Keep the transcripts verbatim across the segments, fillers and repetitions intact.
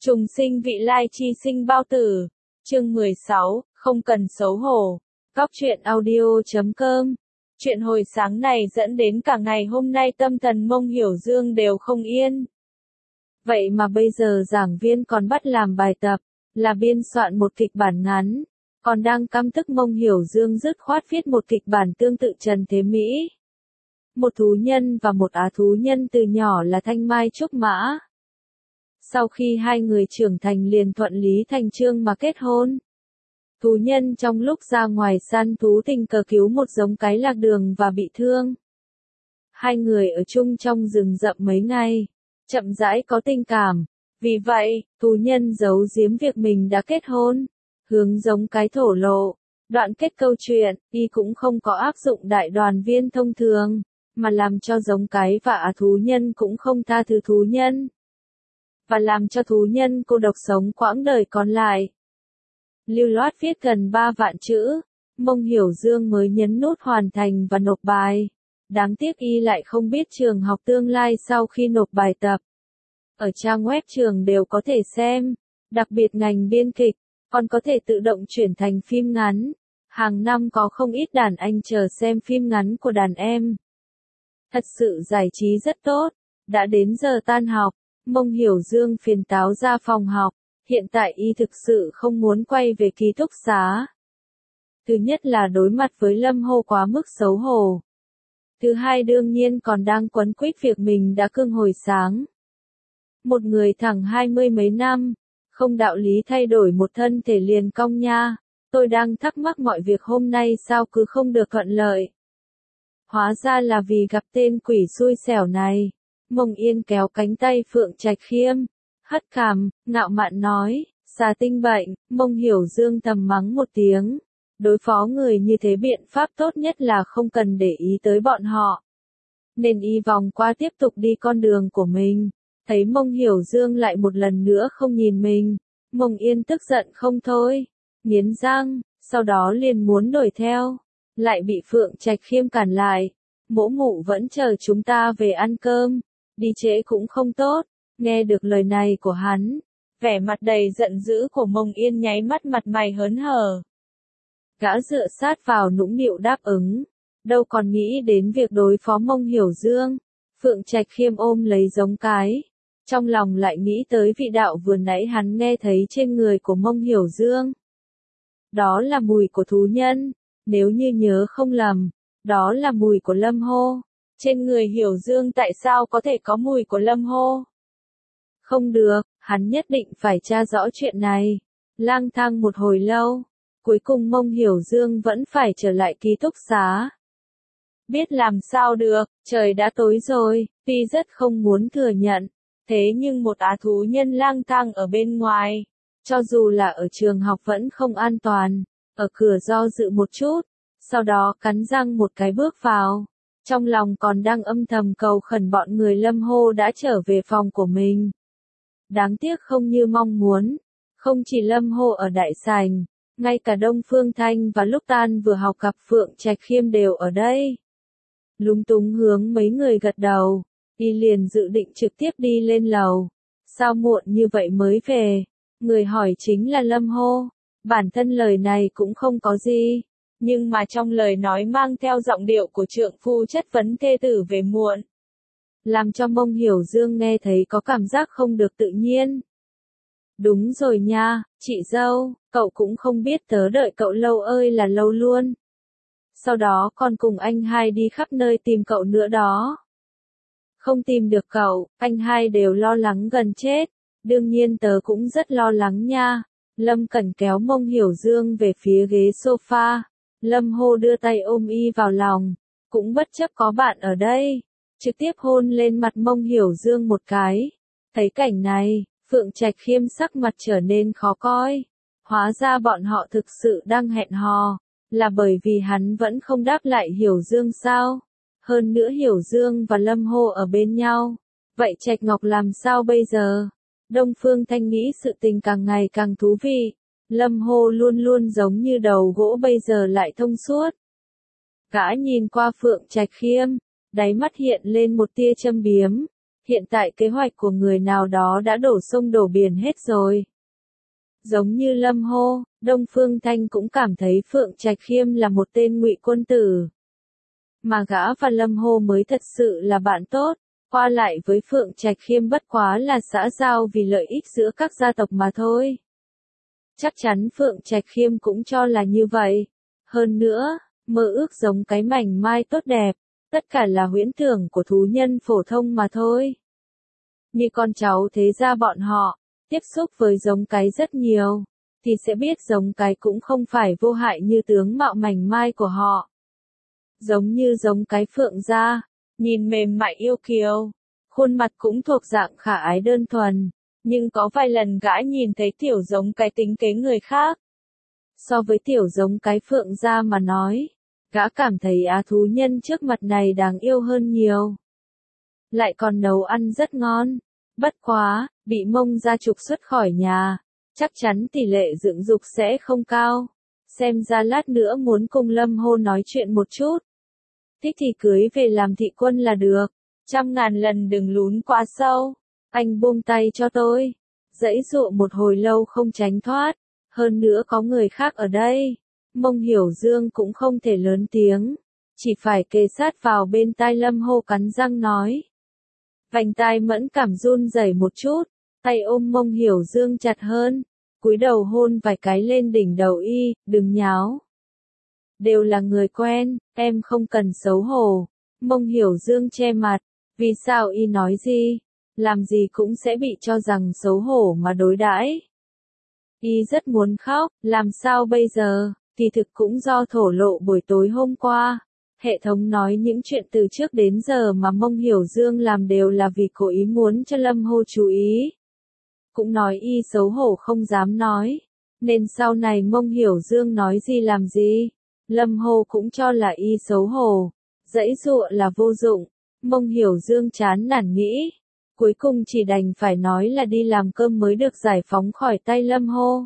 Trùng sinh vị lai chi sinh bao tử. Chương mười sáu, không cần xấu hổ. Góc truyện audio chấm com. Chuyện hồi sáng này dẫn đến cả ngày hôm nay tâm thần Mông Hiểu Dương đều không yên. Vậy mà bây giờ giảng viên còn bắt làm bài tập, là biên soạn một kịch bản ngắn, còn đang căm tức Mông Hiểu Dương dứt khoát viết một kịch bản tương tự Trần Thế Mỹ. Một thú nhân và một á thú nhân từ nhỏ là thanh mai trúc mã. Sau khi hai người trưởng thành liền thuận lý thành chương mà kết hôn. Thú nhân trong lúc ra ngoài săn thú tình cờ cứu một giống cái lạc đường và bị thương. Hai người ở chung trong rừng rậm mấy ngày, chậm rãi có tình cảm. Vì vậy, thú nhân giấu giếm việc mình đã kết hôn, hướng giống cái thổ lộ. Đoạn kết câu chuyện, y cũng không có áp dụng đại đoàn viên thông thường, mà làm cho giống cái và á thú nhân cũng không tha thứ thú nhân. Và làm cho thú nhân cô độc sống quãng đời còn lại. Lưu loát viết gần ba vạn chữ, Mông Hiểu Dương mới nhấn nút hoàn thành và nộp bài. Đáng tiếc y lại không biết trường học tương lai sau khi nộp bài tập. Ở trang web trường đều có thể xem, đặc biệt ngành biên kịch, còn có thể tự động chuyển thành phim ngắn. Hàng năm có không ít đàn anh chờ xem phim ngắn của đàn em. Thật sự giải trí rất tốt. Đã đến giờ tan học, Mông Hiểu Dương phiền táo ra phòng học. Hiện tại y thực sự không muốn quay về ký túc xá. Thứ nhất là đối mặt với Lâm Hô quá mức xấu hổ. Thứ hai đương nhiên còn đang quấn quýt việc mình đã cưng hồi sáng. Một người thẳng hai mươi mấy năm, không đạo lý thay đổi một thân thể liền cong nha. Tôi đang thắc mắc mọi việc hôm nay sao cứ không được thuận lợi. Hóa ra là vì gặp tên quỷ xui xẻo này. Mông Yên kéo cánh tay Phượng Trạch Khiêm, hất cằm, ngạo mạn nói, xà tinh bệnh. Mông Hiểu Dương thầm mắng một tiếng. Đối phó người như thế biện pháp tốt nhất là không cần để ý tới bọn họ. Nên y vòng qua tiếp tục đi con đường của mình. Thấy Mông Hiểu Dương lại một lần nữa không nhìn mình. Mông Yên tức giận không thôi, nghiến răng, sau đó liền muốn đuổi theo. Lại bị Phượng Trạch Khiêm cản lại. Mỗ mụ vẫn chờ chúng ta về ăn cơm. Đi trễ cũng không tốt. Nghe được lời này của hắn, vẻ mặt đầy giận dữ của Mông Yên nháy mắt mặt mày hớn hở. Gã dựa sát vào nũng nịu đáp ứng, đâu còn nghĩ đến việc đối phó Mông Hiểu Dương. Phượng Trạch Khiêm ôm lấy giống cái, trong lòng lại nghĩ tới vị đạo vừa nãy hắn nghe thấy trên người của Mông Hiểu Dương. Đó là mùi của thú nhân, nếu như nhớ không lầm, đó là mùi của Lâm Hô. Trên người Hiểu Dương tại sao có thể có mùi của Lâm Hô? Không được, hắn nhất định phải tra rõ chuyện này. Lang thang một hồi lâu, cuối cùng Mông Hiểu Dương vẫn phải trở lại ký túc xá. Biết làm sao được, trời đã tối rồi, tuy rất không muốn thừa nhận, thế nhưng một á thú nhân lang thang ở bên ngoài, cho dù là ở trường học vẫn không an toàn. Ở cửa do dự một chút, sau đó cắn răng một cái bước vào. Trong lòng còn đang âm thầm cầu khẩn bọn người Lâm Hô đã trở về phòng của mình. Đáng tiếc không như mong muốn. Không chỉ Lâm Hô ở Đại Sảnh, ngay cả Đông Phương Thanh và lúc tan vừa học gặp Phượng Trạch Khiêm đều ở đây. Lúng túng hướng mấy người gật đầu, y liền dự định trực tiếp đi lên lầu. Sao muộn như vậy mới về? Người hỏi chính là Lâm Hô. Bản thân lời này cũng không có gì. Nhưng mà trong lời nói mang theo giọng điệu của trượng phu chất vấn thê tử về muộn. Làm cho Mông Hiểu Dương nghe thấy có cảm giác không được tự nhiên. Đúng rồi nha, chị dâu, cậu cũng không biết tớ đợi cậu lâu ơi là lâu luôn. Sau đó còn cùng anh hai đi khắp nơi tìm cậu nữa đó. Không tìm được cậu, anh hai đều lo lắng gần chết. Đương nhiên tớ cũng rất lo lắng nha. Lâm Cẩn kéo Mông Hiểu Dương về phía ghế sofa. Lâm Hô đưa tay ôm y vào lòng, cũng bất chấp có bạn ở đây, trực tiếp hôn lên mặt Mông Hiểu Dương một cái. Thấy cảnh này, Phượng Trạch Khiêm sắc mặt trở nên khó coi. Hóa ra bọn họ thực sự đang hẹn hò, là bởi vì hắn vẫn không đáp lại Hiểu Dương sao? Hơn nữa Hiểu Dương và Lâm Hô ở bên nhau, vậy Trạch Ngọc làm sao bây giờ? Đông Phương Thanh nghĩ sự tình càng ngày càng thú vị. Lâm Hô luôn luôn giống như đầu gỗ bây giờ lại thông suốt. Gã nhìn qua Phượng Trạch Khiêm, đáy mắt hiện lên một tia châm biếm. hiện tại kế hoạch của người nào đó đã đổ sông đổ biển hết rồi. Giống như Lâm Hô, Đông Phương Thanh cũng cảm thấy Phượng Trạch Khiêm là một tên ngụy quân tử. Mà gã và Lâm Hô mới thật sự là bạn tốt, qua lại với Phượng Trạch Khiêm bất quá là xã giao vì lợi ích giữa các gia tộc mà thôi. Chắc chắn Phượng Trạch Khiêm cũng cho là như vậy. Hơn nữa, mơ ước giống cái mảnh mai tốt đẹp, tất cả là huyễn tưởng của thú nhân phổ thông mà thôi. Như con cháu thế gia bọn họ, tiếp xúc với giống cái rất nhiều, thì sẽ biết giống cái cũng không phải vô hại như tướng mạo mảnh mai của họ. Giống như giống cái Phượng gia, nhìn mềm mại yêu kiều, khuôn mặt cũng thuộc dạng khả ái đơn thuần, nhưng có vài lần gã nhìn thấy tiểu giống cái tính kế người khác. So với tiểu giống cái Phượng gia mà nói, gã cảm thấy á thú nhân trước mặt này đáng yêu hơn nhiều. Lại còn nấu ăn rất ngon, bất quá, bị Mông gia trục xuất khỏi nhà, chắc chắn tỷ lệ dưỡng dục sẽ không cao. Xem ra lát nữa muốn cùng Lâm Hô nói chuyện một chút. Thích thì cưới về làm thị quân là được, trăm ngàn lần đừng lún quá sâu. Anh buông tay cho tôi. Giãy dụa một hồi lâu không tránh thoát, hơn nữa có người khác ở đây. Mông Hiểu Dương cũng không thể lớn tiếng, chỉ phải kề sát vào bên tai Lâm Hô cắn răng nói. Vành tai mẫn cảm run rẩy một chút, tay ôm Mông Hiểu Dương chặt hơn, cúi đầu hôn vài cái lên đỉnh đầu y, đừng nháo. Đều là người quen, em không cần xấu hổ. Mông Hiểu Dương che mặt, vì sao y nói gì, làm gì cũng sẽ bị cho rằng xấu hổ mà đối đãi. Y rất muốn khóc, làm sao bây giờ, thì thực cũng do thổ lộ buổi tối hôm qua. Hệ thống nói những chuyện từ trước đến giờ mà Mông Hiểu Dương làm đều là vì cố ý muốn cho Lâm Hô chú ý. Cũng nói y xấu hổ không dám nói, nên sau này Mông Hiểu Dương nói gì làm gì, Lâm Hô cũng cho là y xấu hổ, giãy giụa là vô dụng. Mông Hiểu Dương chán nản nghĩ, cuối cùng chỉ đành phải nói là đi làm cơm mới được giải phóng khỏi tay Lâm Hô.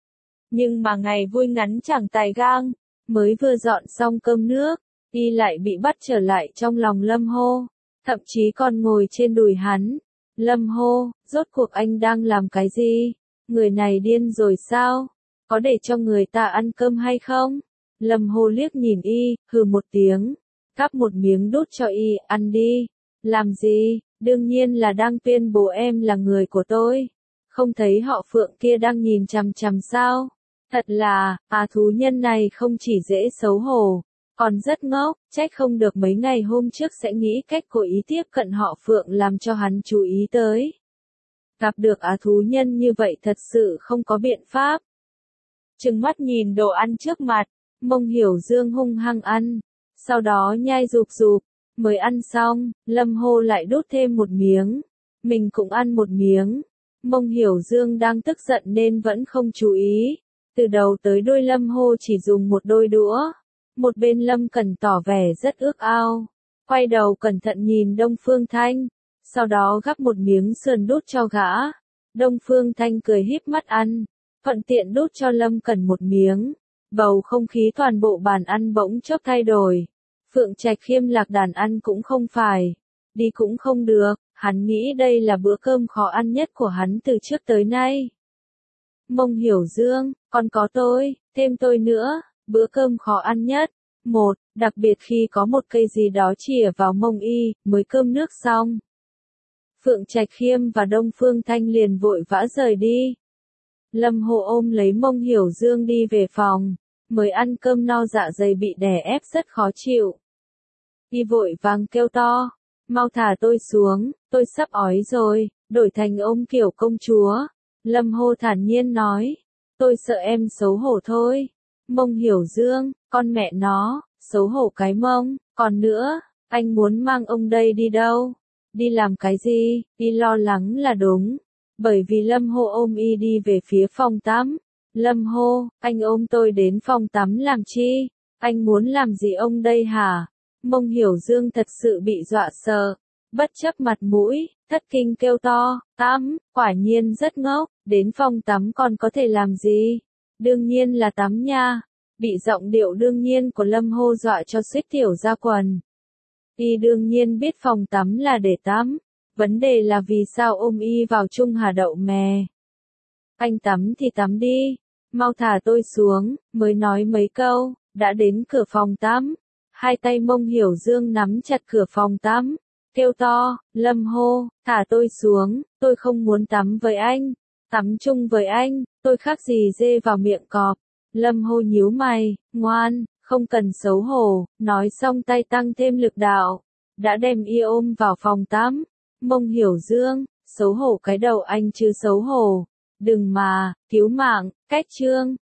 Nhưng mà ngày vui ngắn chẳng tài gang, mới vừa dọn xong cơm nước, y lại bị bắt trở lại trong lòng Lâm Hô, thậm chí còn ngồi trên đùi hắn. Lâm Hô, rốt cuộc anh đang làm cái gì? Người này điên rồi sao? Có để cho người ta ăn cơm hay không? Lâm Hô liếc nhìn y, hừ một tiếng, cắp một miếng đút cho y, ăn đi. Làm gì? Đương nhiên là đang tuyên bố em là người của tôi. Không thấy họ Phượng kia đang nhìn chằm chằm sao? Thật là, à thú nhân này không chỉ dễ xấu hổ, còn rất ngốc, trách không được mấy ngày hôm trước sẽ nghĩ cách cố ý tiếp cận họ Phượng làm cho hắn chú ý tới. Gặp được á thú nhân như vậy thật sự không có biện pháp. Trừng mắt nhìn đồ ăn trước mặt, Mông Hiểu Dương hung hăng ăn, sau đó nhai rụp rụp, mới ăn xong, Lâm Hô lại đút thêm một miếng, mình cũng ăn một miếng. Mông Hiểu Dương đang tức giận nên vẫn không chú ý, từ đầu tới đuôi Lâm Hô chỉ dùng một đôi đũa. Một bên Lâm Cẩn tỏ vẻ rất ước ao, quay đầu cẩn thận nhìn Đông Phương Thanh, sau đó gắp một miếng sườn đút cho gã. Đông Phương Thanh cười híp mắt ăn, thuận tiện đút cho Lâm Cẩn một miếng. Bầu không khí toàn bộ bàn ăn bỗng chốc thay đổi. Phượng Trạch Khiêm lạc đàn ăn cũng không phải, đi cũng không được, hắn nghĩ đây là bữa cơm khó ăn nhất của hắn từ trước tới nay. Mông Hiểu Dương, còn có tôi, thêm tôi nữa. Bữa cơm khó ăn nhất. Một, đặc biệt khi có một cây gì đó chìa vào mông y, mới cơm nước xong. Phượng Trạch Khiêm và Đông Phương Thanh liền vội vã rời đi. Lâm Hô ôm lấy Mông Hiểu Dương đi về phòng, mới ăn cơm no dạ dày bị đè ép rất khó chịu. Y vội vàng kêu to, mau thả tôi xuống, tôi sắp ói rồi, đổi thành ôm kiểu công chúa. Lâm Hô thản nhiên nói, tôi sợ em xấu hổ thôi. Mông Hiểu Dương, con mẹ nó, xấu hổ cái mông, còn nữa, anh muốn mang ông đây đi đâu? Đi làm cái gì? Y lo lắng là đúng, bởi vì Lâm Hô ôm y đi về phía phòng tắm. Lâm Hô, anh ôm tôi đến phòng tắm làm chi? Anh muốn làm gì ông đây hả? Mông Hiểu Dương thật sự bị dọa sợ, bất chấp mặt mũi, thất kinh kêu to, tắm, quả nhiên rất ngốc, đến phòng tắm còn có thể làm gì? Đương nhiên là tắm nha. Bị giọng điệu đương nhiên của Lâm Hô dọa cho suýt tiểu ra quần. Y đương nhiên biết phòng tắm là để tắm, Vấn đề là vì sao ôm y vào chung hà đậu mè. Anh tắm thì tắm đi, mau thả tôi xuống, mới nói mấy câu, đã đến cửa phòng tắm. Hai tay Mông Hiểu Dương nắm chặt cửa phòng tắm, kêu to, Lâm hô, thả tôi xuống, tôi không muốn tắm với anh, tắm chung với anh, tôi khác gì dê vào miệng cọp. Lâm hô nhíu mày, ngoan, không cần xấu hổ, nói xong tay tăng thêm lực đạo, đã đem y ôm vào phòng tắm. Mông Hiểu Dương, xấu hổ cái đầu anh chứ xấu hổ, đừng mà, cứu mạng, cách chương.